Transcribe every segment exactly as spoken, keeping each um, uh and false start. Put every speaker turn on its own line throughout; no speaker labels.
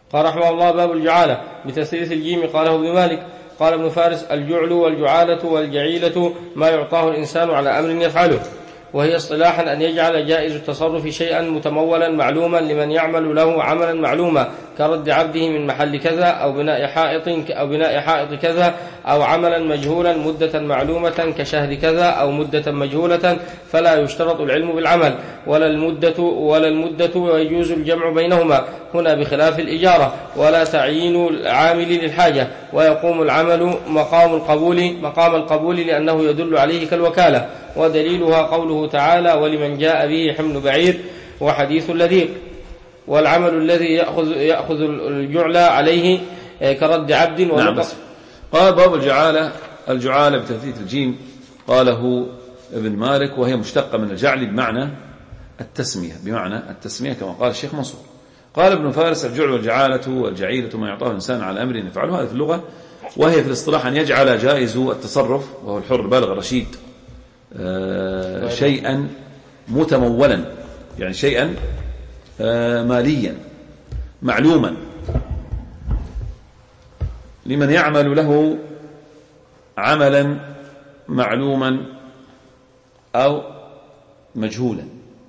قال رحمه الله: باب الجعالة بتثليث الجيم. قاله ابن مالك قال ابن فارس: الجعل والجعالة والجعيلة ما يعطاه الإنسان على أمر يفعله، وهي اصطلاحا أن يجعل جائز التصرف شيئا متمولا معلوما لمن يعمل له عملا معلوما، كرد عبده من محل كذا، أو بناء حائط أو بناء حائط كذا، أو عملا مجهولا مدة معلومة كشهر كذا، أو مدة مجهولة، فلا يشترط العلم بالعمل ولا المدة ولا المدة ويجوز الجمع بينهما هنا بخلاف الإجارة، ولا تعيين العامل للحاجة، ويقوم العمل مقام القبول مقام القبول لأنه يدل عليه كالوكالة. ودليلها قوله تعالى: ولمن جاء به حمل بعير وحديث اللذيق. والعمل الذي يأخذ, يأخذ الجعل عليه كرد عبد
نعم. بس. قال باب الجعالة الجعالة بتثليث الجيم. قاله ابن مالك وهي مشتقة من الجعل بمعنى التسمية بمعنى التسمية كما قال الشيخ منصور. قال ابن فارس: الجعل والجعالة والجعيلة ما يعطاه الإنسان على أمر يفعله. هذا في اللغة، وهي في الاصطلاح أن يجعل جائز التصرف وهو الحر البالغ الرشيد آه شيئا متمولا، يعني شيئا آه ماليا معلوما لمن يعمل له عملا معلوما أو مجهولا.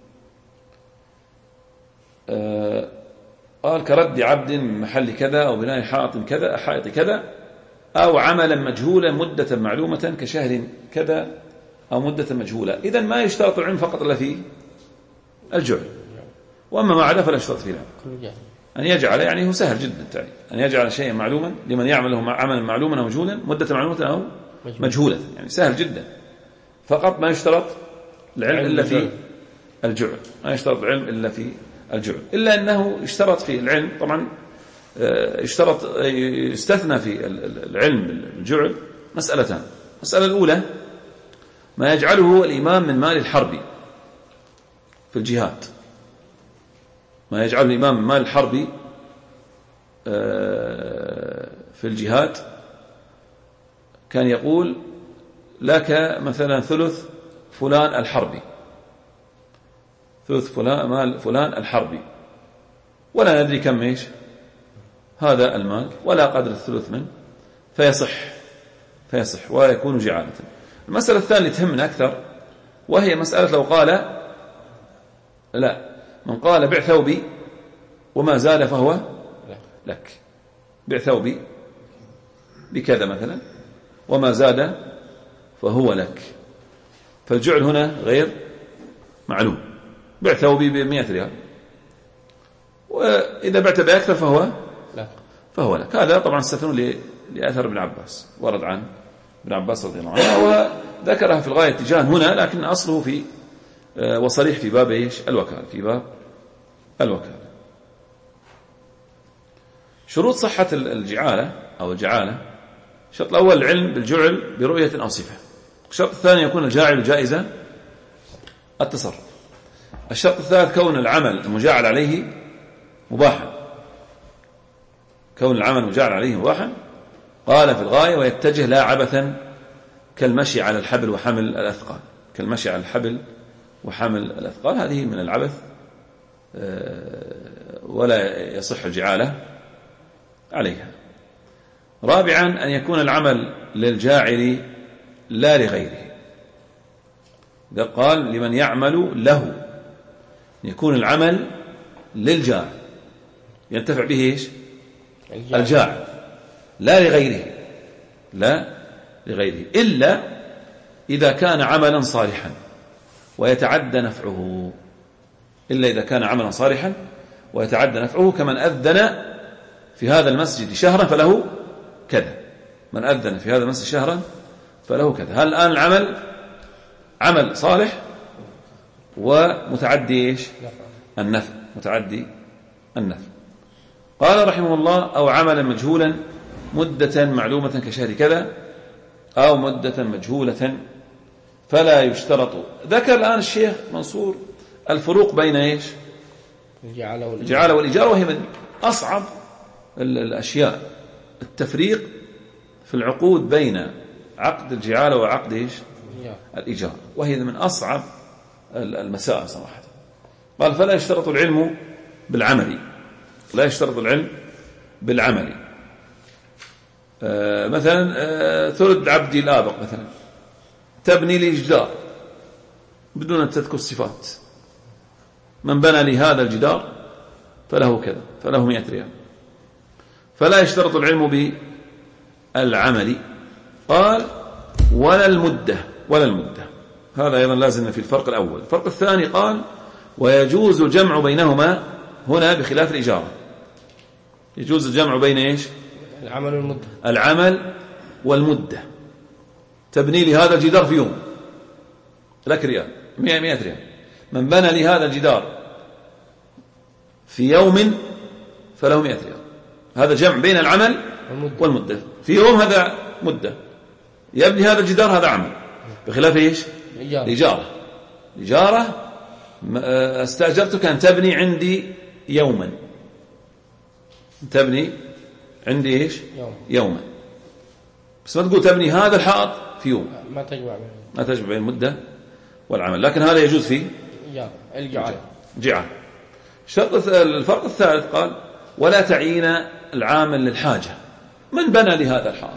آه قال: كرد عبد من محل كذا، أو بناء حائط كذا حائط كذا، أو عملا مجهولا مدة معلومة كشهر كذا، أو مدة مجهولة. إذن ما يشترط العلم فقط إلا في الجعل، وأما ما عدا فلا يشترط فيه العلم. أن يجعل يعني هو سهل جدا التعريف، أن يجعل شيئا معلوما لمن يعمله عملا معلوما أو مجهولا مدة معلومة أو مجهولة، يعني سهل جدا. فقط ما يشترط العلم إلا في الجعل، ما يشترط العلم إلا في الجعل، إلا أنه اشترط في العلم طبعا اشترط يستثنى في العلم الجعل مسألتان. المسألة الأولى ما يجعله الإمام من مال الحرب في الجهاد، ما يجعله الإمام من مال الحرب في الجهاد، كان يقول: لك مثلا ثلث فلان الحربي، ثلث فلان مال فلان الحربي، ولا ندري كم ايش هذا المال ولا قدر الثلث منه، فيصح فيصح ويكون جعالة. المسألة الثانية تهمنا أكثر، وهي مسألة لو قال لا من قال: بع ثوبي وما زاد فهو لك، بع ثوبي بكذا مثلا وما زاد فهو لك، فالجعل هنا غير معلوم. بع ثوبي بمئة ريال، وإذا بعت بأكثر فهو فهو لك. هذا طبعا استثنوا لأثر ابن عباس، ورد عن ابن عباس رضي الله عنه، وذكرها في الغاية اتجاه هنا، لكن أصله في وصريح في باب إيش الوكالة، في باب الوكالة. شروط صحة الجعالة أو الجعالة: الشرط الأول العلم بالجعل برؤية أو صفة. الشرط الثاني يكون الجاعل جائزة التصرف. الشرط الثالث كون العمل المجاعل عليه مباحا، كون العمل المجاعل عليه مباحا. قال في الغاية: ويتجه لا عبثا كالمشي على الحبل وحمل الأثقال، كالمشي على الحبل وحمل الأثقال، هذه من العبث ولا يصح الجعالة عليها. رابعا أن يكون العمل للجاعل لا لغيره. إذا قال لمن يعمل له، يكون العمل للجاعل ينتفع به إيش الجاعل، لا لغيره، لا لغيره، إلا إذا كان عملا صالحا ويتعدى نفعه، إلا إذا كان عملا صالحا ويتعدى نفعه، كمن أذن في هذا المسجد شهرا فله كذا، من أذن في هذا المسجد شهرا فله كذا. هل الآن العمل عمل صالح ومتعدي إيش النفع، متعدي النفع. قال رحمه الله: أو عملا مجهولا مدة معلومة كشهر كذا، أو مدة مجهولة فلا يشترط. ذكر الآن الشيخ منصور الفروق بين إيش الجعالة والإجارة، وهي من أصعب الأشياء التفريق في العقود بين عقد الجعالة وعقد إيش الإجارة، وهي من أصعب المسائل صراحة. قال: فلا يشترط العلم بالعمل، لا يشترط العلم بالعمل. آه مثلا آه ثلث عبدي الآبق مثلا، تبني لي جدار بدون أن تذكر الصفات، من بنى لي هذا الجدار فله كذا، فله مئة ريال. فلا يشترط العلم بالعمل. قال ولا المدة، ولا المدة، هذا أيضا لازم في الفرق الأول. الفرق الثاني قال ويجوز الجمع بينهما هنا بخلاف الإجارة. يجوز الجمع بين إيش؟
العمل والمدة. العمل
والمدة. تبني لي هذا الجدار في يوم لك ريال، مئة مئة ريال. من بنى لي هذا الجدار في يوم فله مئة ريال. هذا جمع بين العمل والمدة, والمدة. في يوم هذا مدة، يبني هذا الجدار هذا عمل، بخلاف إيش؟ الإجارة. الإجارة استأجرتك أن تبني عندي يوما، تبني عندي إيش؟ يوم. يوما، بس ما تقول تبني هذا الحائط في يوم،
ما تجمع بين
ما تجمع بين المدة والعمل. لكن هذا يجوز فيه
الجعل.
جعل. الشرط الفرق الثالث قال ولا تعين العامل للحاجة. من بنى لهذا الحائط؟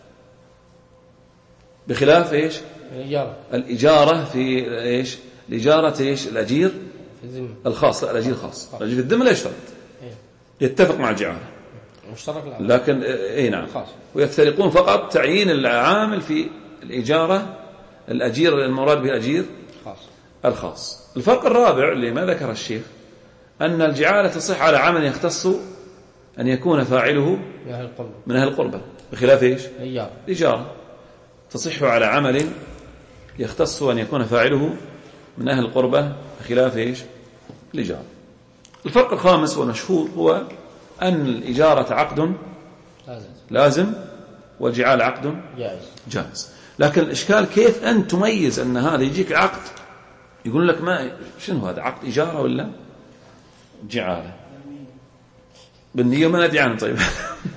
بخلاف إيش؟
الإجارة.
الإجارة في إيش؟ الإجارة إيش؟ الأجير
في الذمة
الخاص، لا الأجير الخاص. الأجير في الذمة لا يشترط، يتفق مع الجعالة
مشترك،
لكن اي نعم خاص. ويفترقون فقط تعيين العامل في الإجارة الأجير المراد به الأجير
خاص.
الخاص. الفرق الرابع اللي ما ذكر الشيخ أن الجعالة تصح على عمل يختص أن يكون فاعله
من أهل القربة،
من أهل القربة، بخلاف إيش؟
الإجارة.
الإجارة تصح على عمل يختص أن يكون فاعله من أهل القربة، بخلاف إيش؟ الإجارة. الفرق الخامس والمشهور هو أن الإجارة عقد
لازم,
لازم والجعال عقد
جائز.
جائز. لكن الإشكال كيف أن تميز أن هذا يجيك عقد يقول لك ما شنو هذا، عقد إجارة ولا جعالة؟ بالنية ما ندري عنه. طيب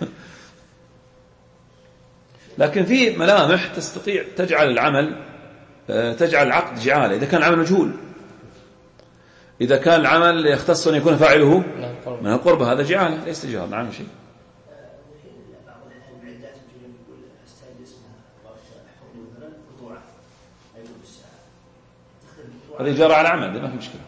لكن في ملامح تستطيع تجعل العمل تجعل العقد جعالة إذا كان العمل مجهول. إذا كان العمل يختص أن يكون فاعله من القربة هذا جعالة ليس تجارة. نعم شيء. هذا إجارة على عمل ما في مشكلة.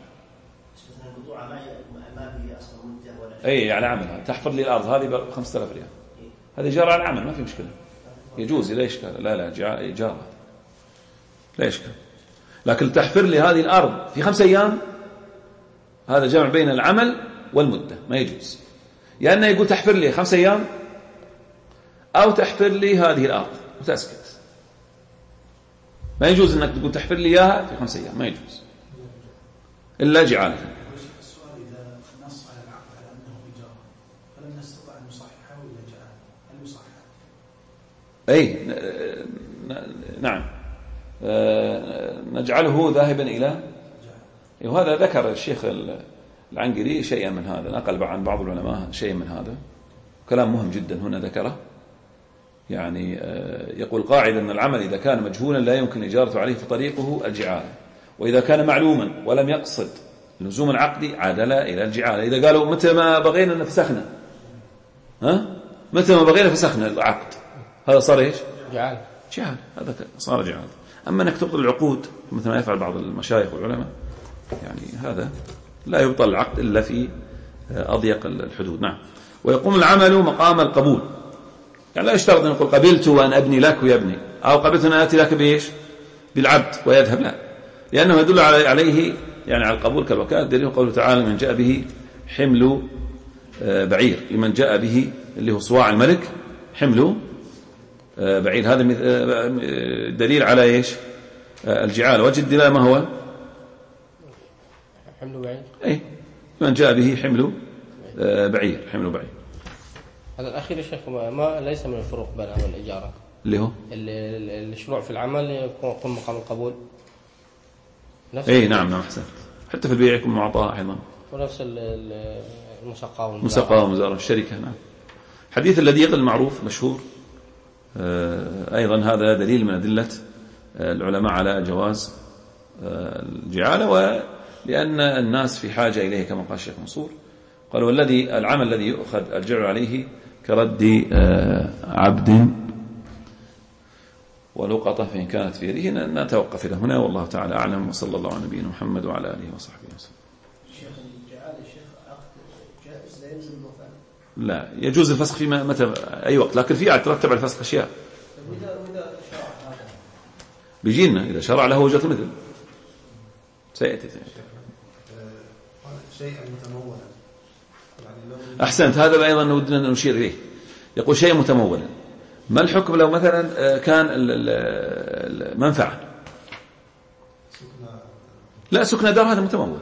أي على عمل، تحفر لي الأرض هذه بخمسة آلاف ريال، هذا إجارة على عمل ما في مشكلة، يجوز لا إشكال. لا لا إجارة لا إشكال. لكن تحفر لي هذه الأرض في خمسة أيام هذا جمع بين العمل والمدة ما يجوز. لأنه يقول تحفر لي خمسة أيام أو تحفر لي هذه الأرض وتسكت، ما يجوز أنك تقول تحفر لي إياها في خمسة أيام، ما يجوز إلا جعالة.
السؤال إذا نص على العقد على أنه إجارة فلم نستطع أن نصححه إلى جعالة، هل يصحح؟
أي نعم نجعله ذاهبا إلى، وهذا ذكر الشيخ العنقري شيئا من هذا، نقل عن بعض العلماء شيئا من هذا، كلام مهم جدا هنا ذكره. يعني يقول قاعدة أن العمل إذا كان مجهولا لا يمكن إجارة عليه فطريقه الجعالة، وإذا كان معلوما ولم يقصد لزوم العقد عادل إلى الجعالة. إذا قالوا متى ما بغينا نفسخنا، ها متى ما بغينا فسخنا العقد، هذا صار إيش؟
جعال.
جعال، هذا صار جعال. أما أنك تبطل العقود مثل ما يفعل بعض المشايخ والعلماء، يعني هذا لا يبطل العقد إلا في أضيق الحدود. نعم. ويقوم العمل مقام القبول، يعني لا يشترط أن يقول قبلت وأن أبني لك ويبني، أو قبلت أن آتي لك بإيش؟ بالعبد ويذهب، لا، لأنه يدل عليه يعني على القبول كالوكالة. دليل قوله تعالى من جاء به حمل بعير، لمن جاء به اللي هو صواع الملك حمل بعير، هذا دليل على إيش؟ الجعالة. وجه الدلالة ما هو؟
حمل بعير.
أي من جاء به حمل بعير، حمل بعير.
هذا الأخير يا شيخ ما ليس من الفروق بين العمل والإجارة،
اللي هو
الشروع في العمل يكون مقام القبول.
أي نعم نعم أحسن. حتى في البيع يكون معطاء أيضا،
ونفس المساقة والمزارع.
مساقة ومزارع الشركة. نعم. حديث الذي يقل المعروف مشهور أيضا، هذا دليل من أدلة العلماء على جواز الجعالة، ولأن الناس في حاجة إليه كما قال الشيخ منصور. قال والذي العمل الذي يؤخذ الجعل عليه كرد عبد ولقطة فإن كانت في يده. نتوقف إلى هنا والله تعالى أعلم، وصلى الله على نبينا محمد وعلى آله وصحبه وسلم.
شيخ الجعال الشيخ عقد جائز لا يلزم الوفاء؟
لا، يجوز الفسخ فيما متى أي وقت، لكن في يترتب على الفسخ أشياء.
وإذا وإذا شرع هذا
بيجينا إذا شرع له وجهة المثل سيأتي
شيئا متمولا.
أحسنت، هذا أيضا ودنا نشير إليه. يقول شيء متمولا، ما الحكم لو مثلا كان المنفعة؟ لا، سكن دار هذا متمول.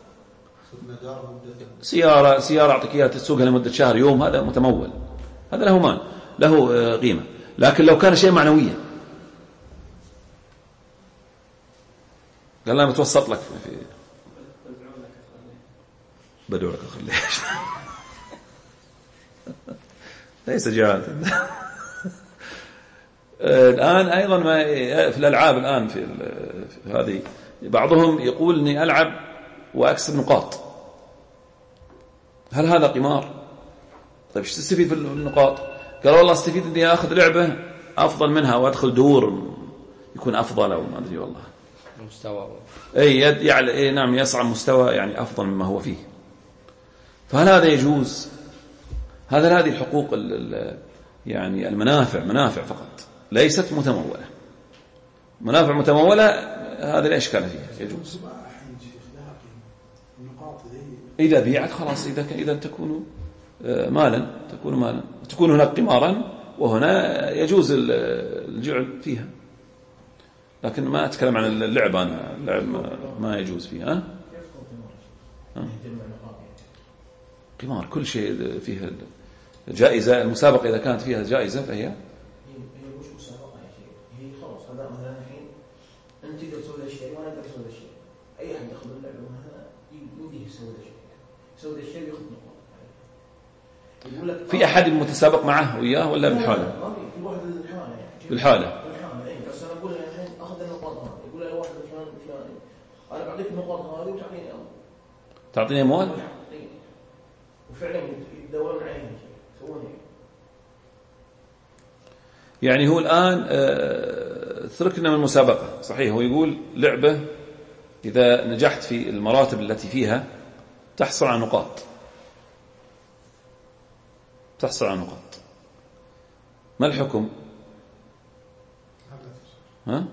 سيارة سيارة أعطيك إياها تسوقها لمدة شهر يوم، هذا متمول، هذا له مان، له قيمة. لكن لو كان شيء معنويا، قال لا متوسط لك في بدو لك أخليه ليس جهاد. الآن أيضا ما في الألعاب الآن في, في هذه بعضهم يقول إني ألعب وأكسب نقاط، هل هذا قمار؟ طيب ايش تستفيد في النقاط؟ قال والله استفيد إني أخذ لعبة أفضل منها وأدخل دور يكون أفضل، أو ما أدري والله
مستوى
أي يعني أي نعم يصعد مستوى يعني أفضل مما هو فيه. فهل هذا يجوز؟ هذا هذه الحقوق يعني المنافع منافع فقط ليست متمولة. منافع متمولة هذا لا إشكال فيها، يجوز إذا بيعت خلاص. إذا إذا تكون مالا تكون مالا تكون هناك قمارا، وهنا يجوز الجعل فيها. لكن ما أتكلم عن اللعب، أنا اللعب ما يجوز فيها. ها؟ قمار كل شيء فيها جائزة. المسابقة إذا كانت فيها جائزة فهي
مش مسابقة يا شيخ، هي خلاص هذا مثلا الحين أنت تقدر تسوي ذا الشيء وأنا أقدر أسوي ذا الشيء، أي أحد يأخذ اللعبة هذا يوديه يسوي ذا الشيء، يسوي ذا الشيء ويأخذ نقاط. يقول لك
في أحد متسابق معه وياه ولا بالحالة؟
في واحد بالحالة يعني.
بالحالة.
بالحالة إيه، بس أنا أقول له الحين أخذ النقاط هذه، يقول له واحد فلان فلان أنا بعطيك النقاط هذه وتعطيني أموال.
تعطيني أموال؟
وفعلا يدورون عليه يسوون
يعني هو الآن تركنا من المسابقة صحيح. هو يقول لعبة إذا نجحت في المراتب التي فيها تحصل على نقاط، تحصل على نقاط. ما الحكم؟ ها؟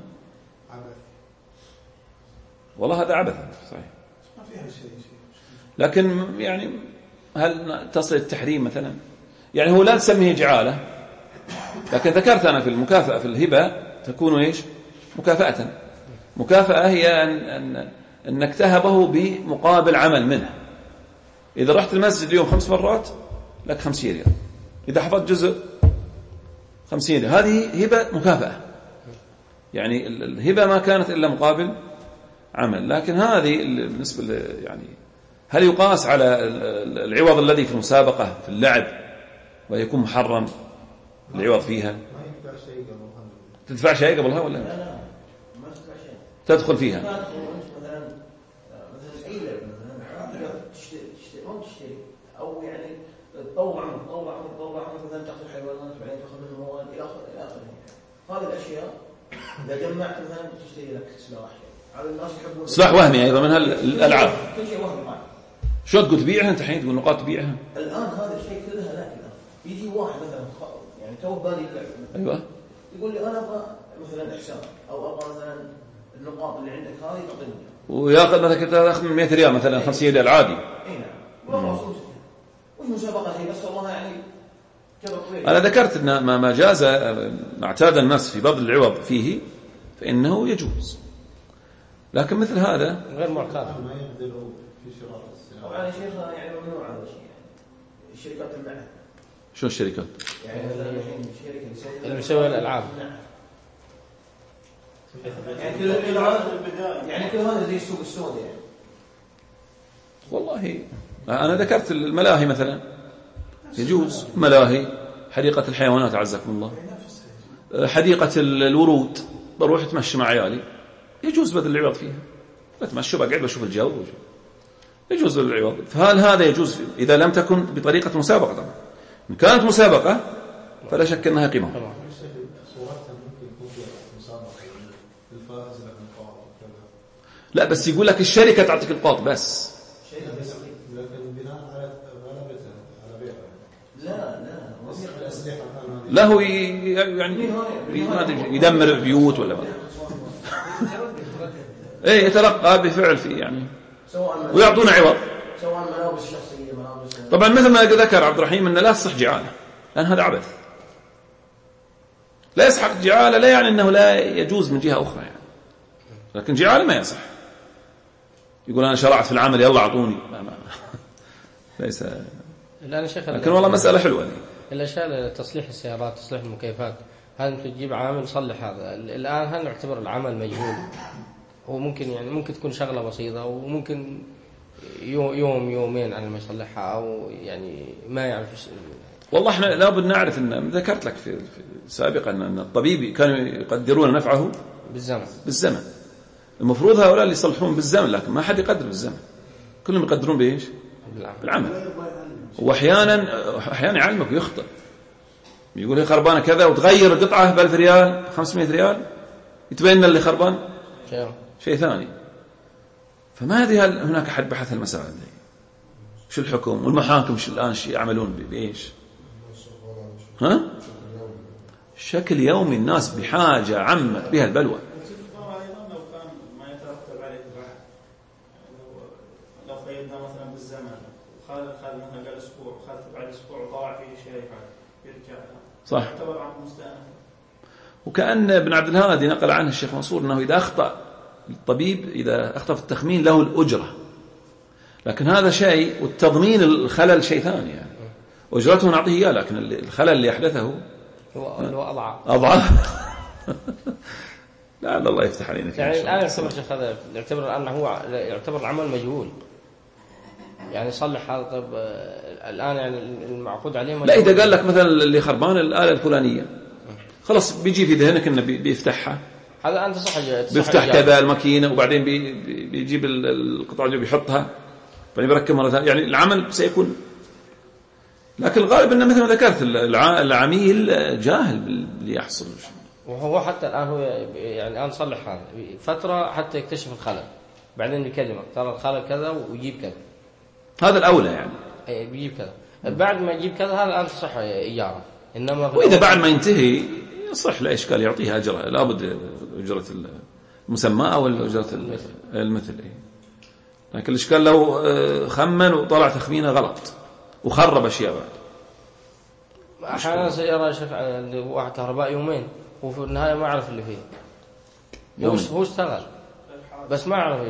والله هذا عبث صحيح.
ما فيها شيء.
لكن يعني هل تصل التحريم مثلا؟ يعني هو لا تسميه جعالة، لكن ذكرت أنا في المكافأة في الهبة تكون إيش؟ مكافأة. مكافأة هي أن أن أنك تهبه بمقابل عمل منه. إذا رحت المسجد اليوم خمس مرات لك خمسين ريال، إذا حفظت جزء خمسين ريال، هذه هبة مكافأة. يعني الهبة ما كانت إلا مقابل عمل. لكن هذه بالنسبة يعني هل يقاس على العوض الذي في المسابقة في اللعب ويكون محرم العوض فيها؟ تدفع شيء قبلها ولا
لا لا ما تدفع شيء،
تدخل فيها؟
مثلا مثلا أي لعبة مثلا تشتري تشتري ما تشتري أو يعني تطوع عمر تطوع عمر تطوع عمر مثلا تأخذ حيوانات وبعدين تأخذ من المواد إلى آخر إلى آخره. هذه الأشياء إذا جمعت مثلا تشتري لك سلاح، على الناس يحبون
سلاح وهمي أيضا من هالألعاب.
كل شيء وهمي.
شو تقول تبيعها أنت حين تقول نقاط تبيعها؟
الآن هذا الشيء كلها لا الآن يجي واحد مثلا يعني تو بالي اللعب
أيوة
يقول لي أنا أبغى مثلا إحسان أو أبغى مثلا النقاط اللي عندك هذه تعطيني
وياخذ مثلا كنت تاخذ من مئة ريال مثلا خمسين ريال عادي.
اي نعم. والله وش مسابقة هي بس والله يعني كذا طويل.
أنا ذكرت أن ما ما جاز ما اعتاد الناس في بذل العوض فيه فإنه يجوز، لكن مثل هذا
غير معتاد.
ما يقدروا في شراء السلع.
طبعا يا شيخ يعني ممنوع هذا الشيء يعني. الشركات تمنعها.
شو الشركات؟
يعني مثلا الحين الشركة اللي
اللي مسوي الألعاب
يعني كل هذا يعني كل هذا زي السوق السوداء يعني.
والله أنا ذكرت الملاهي مثلا يجوز، ملاهي حديقة الحيوانات عزكم الله، حديقة الورود بروح أتمشى مع عيالي يجوز بذل العوض فيها، بتمشى بقعد بشوف الجو يجوز العوض. فهل هذا يجوز إذا لم تكن بطريقة مسابقة طبعا؟ إن كانت مسابقة فلا شك أنها قمار. لا بس يقول لك الشركة تعطيك القاط بس. لا هو يعني يدمر بيوت ولا ما ايه يترقى بفعل فيه يعني ويعطونا عوض. طبعا مثل ما ذكر عبد الرحيم أن لا تصح جعالة لأن هذا عبث. لا يصح جعالة لا يعني أنه لا يجوز من جهة أخرى يعني. لكن جعالة ما يصح. يقول أنا شرعت في العمل يلا أعطوني ما ما. ليس. لكن والله مسألة حلوة دي.
الأشياء تصليح السيارات تصليح المكيفات هل تجيب عامل يصلح هذا الآن هل نعتبر العمل مجهول؟ هو ممكن يعني ممكن تكون شغلة بسيطة وممكن يوم يومين على ما يصلحها أو يعني ما يعرف.
والله احنا لابد نعرف ان ذكرت لك في سابقا ان الطبيب كانوا يقدرون نفعه
بالزمن.
بالزمن. المفروض هؤلاء اللي يصلحون بالزمن لكن ما حد يقدر بالزمن. كلهم يقدرون بايش؟ بالعمل. واحيانا احيانا يعلمك ويخطئ. يقول لي خربانه كذا وتغير القطعه ب ألف ريال خمسمائة ريال يتبين اللي خربان
شيء
شيء ثاني. فما ادري هل هناك احد بحث المسائل دي؟ شو الحكم والمحاكم شو الان شيء يعملون بايش؟ ها؟ شكل يومي الناس بحاجه عمت بها البلوى. صح. وكأن ابن عبد الهادي نقل عنه الشيخ منصور أنه إذا أخطأ الطبيب إذا أخطأ في التخمين له الأجرة لكن هذا شيء والتضمين الخلل شيء ثاني يعني أجرته نعطيه إياه لكن الخلل اللي أحدثه
هو أضعف
أضعف. لا الله يفتح علينا
يعني الآن يعتبر شيخ هذا يعتبر أنه هو يعتبر العمل مجهول يعني يصلح هذا. طب الآن يعني المعقود عليه
لا إذا قال لك مثلا اللي خربان الآلة الفلانية خلاص بيجي في ذهنك إنه بيفتحها
هذا أنت صح
بيفتح كذا الماكينة وبعدين بي بيجيب القطعة اللي بيحطها بعدين بيركب مرة ثانية يعني العمل سيكون. لكن الغالب إنه مثل ما ذكرت العميل جاهل باللي يحصل.
وهو حتى الآن هو يعني الآن صلح هذا فترة حتى يكتشف الخلل بعدين يكلمك ترى الخلل كذا ويجيب كذا.
هذا الأولى يعني.
أي بيجيب كذا بعد ما يجيب كذا هذا الآن صح إيجاره. إنما
وإذا بعد ما ينتهي صح لا إشكال يعطيها أجرة لابد أجرة المسمى أو أجرة المثل. لكن الإشكال لو خمن وطلع تخمينه غلط وخرب أشياء بعد.
أحيانا سيارة شوف واحد كهرباء يومين وفي النهاية ما أعرف اللي فيه. هو هو اشتغل بس ما أعرف.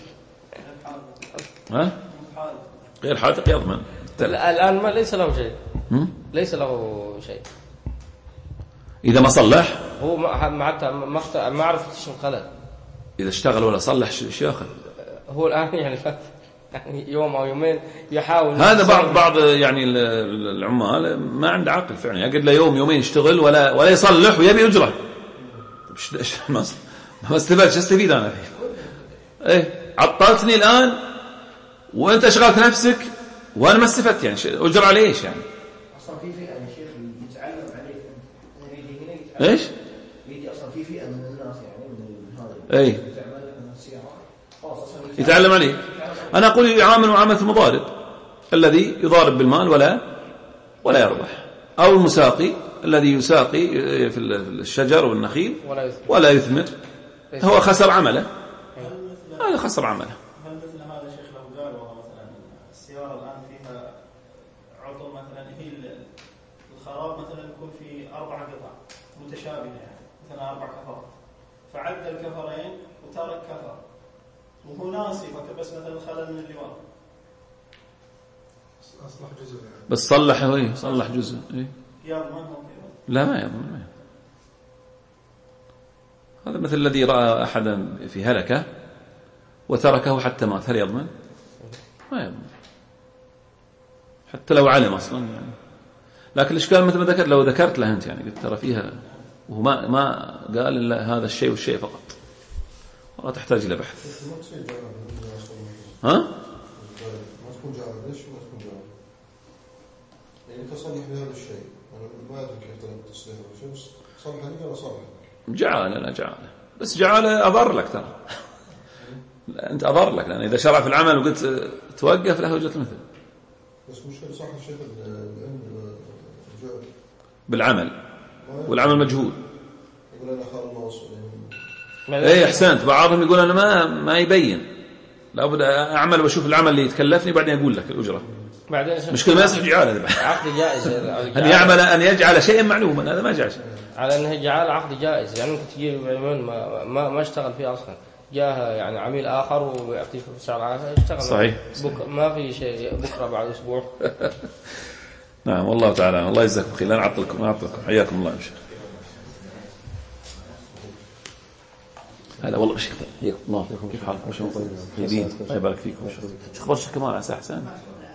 ها؟ غير حاذق يضمن.
الآن ما ليس له شيء. ليس له شيء.
إذا ما صلح
هو ما حتى ما ما عرف ايش الخلل.
إذا اشتغل ولا صلح شو ياخذ؟
هو الآن يعني يعني يوم أو يومين يحاول.
هذا بعض بعض يعني العمال ما عنده عقل فعلا يقعد له يوم يومين يشتغل ولا ولا يصلح ويبي أجرة. طيب ايش ما ما استفدت استفيد أنا فيه؟ إيه عطلتني الآن وأنت أشغلت نفسك وأنا ما استفدت يعني أجر على إيش يعني؟
أصلا في فئة يا شيخ يتعلم عليك يجي هنا يتعلم.
إيش؟
يجي أصلا في فئة من الناس يعني من هذا.
إيه. يتعلم عليه. أنا أقول يعامل معاملة المضارب الذي يضارب بالمال ولا ولا يربح أو المساقي الذي يساقي في الشجر والنخيل ولا يثمر هو خسر عمله. هذا خسر عمله.
هل مثل هذا شيخ لو قال والله مثلا السيارة الآن فيها عطل مثلا هي الخراب مثلا يكون في أربع قطع متشابهة يعني مثلا أربع كفرات فعدل الكفرين وترك كفر وهو ناسي بس مثلا خلل من اللي ورا
أصلح جزء يعني.
بس صلحه إيه صلح جزء إيه.
يضمن هو كذا؟
لا ما يضمن ما. هذا مثل الذي رأى أحدا في هلكة وتركه حتى مات هل يضمن؟ ما يضمن حتى لو علم أصلا يعني. لكن الإشكال مثل ما ذكرت لو ذكرت له أنت يعني قلت ترى فيها وهو ما ما قال إلا هذا الشيء والشيء فقط ولا تحتاج إلى بحث. ها؟
يعني تصلح بهذا الشيء أنا ما أدري كيف طريقة التصليح ولا شيء بس صلح لي ولا صلح
جعل لا جعل بس جعل أضر لك ترى أنت أضر لك لأن إذا شرع في العمل وقلت توقف له وجهة مثل
بس مشكلة صح الشيخ العلم
بالعمل والعمل مجهول
يقول أنا خار الله وصل
إيه أحسنت بعضهم يقول أنا ما ما يبين لابد أعمل وأشوف العمل اللي يتكلفني بعدين أقول لك الأجرة مشكلة ما يصح جعال هذا
عقد جائز
أن يعمل أن يجعل شيئا معلوما هذا ما جاء
على أنه جعل عقد جائز يعني أنت تجي ما ما ما اشتغل فيه أصلا جاء يعني عميل آخر ويعطيه سعر عالي اشتغل
صحيح
بك ما في شيء بكرة بعد أسبوع
نعم والله تعالى الله يجزاكم خير لا نعطلكم ما نعطلكم حياكم الله إن شاء الله هلا والله شيخ الله كيف حالكم؟ شو طيبين الله يبارك فيكم شو اخبار الشيخ كمال عسى احسن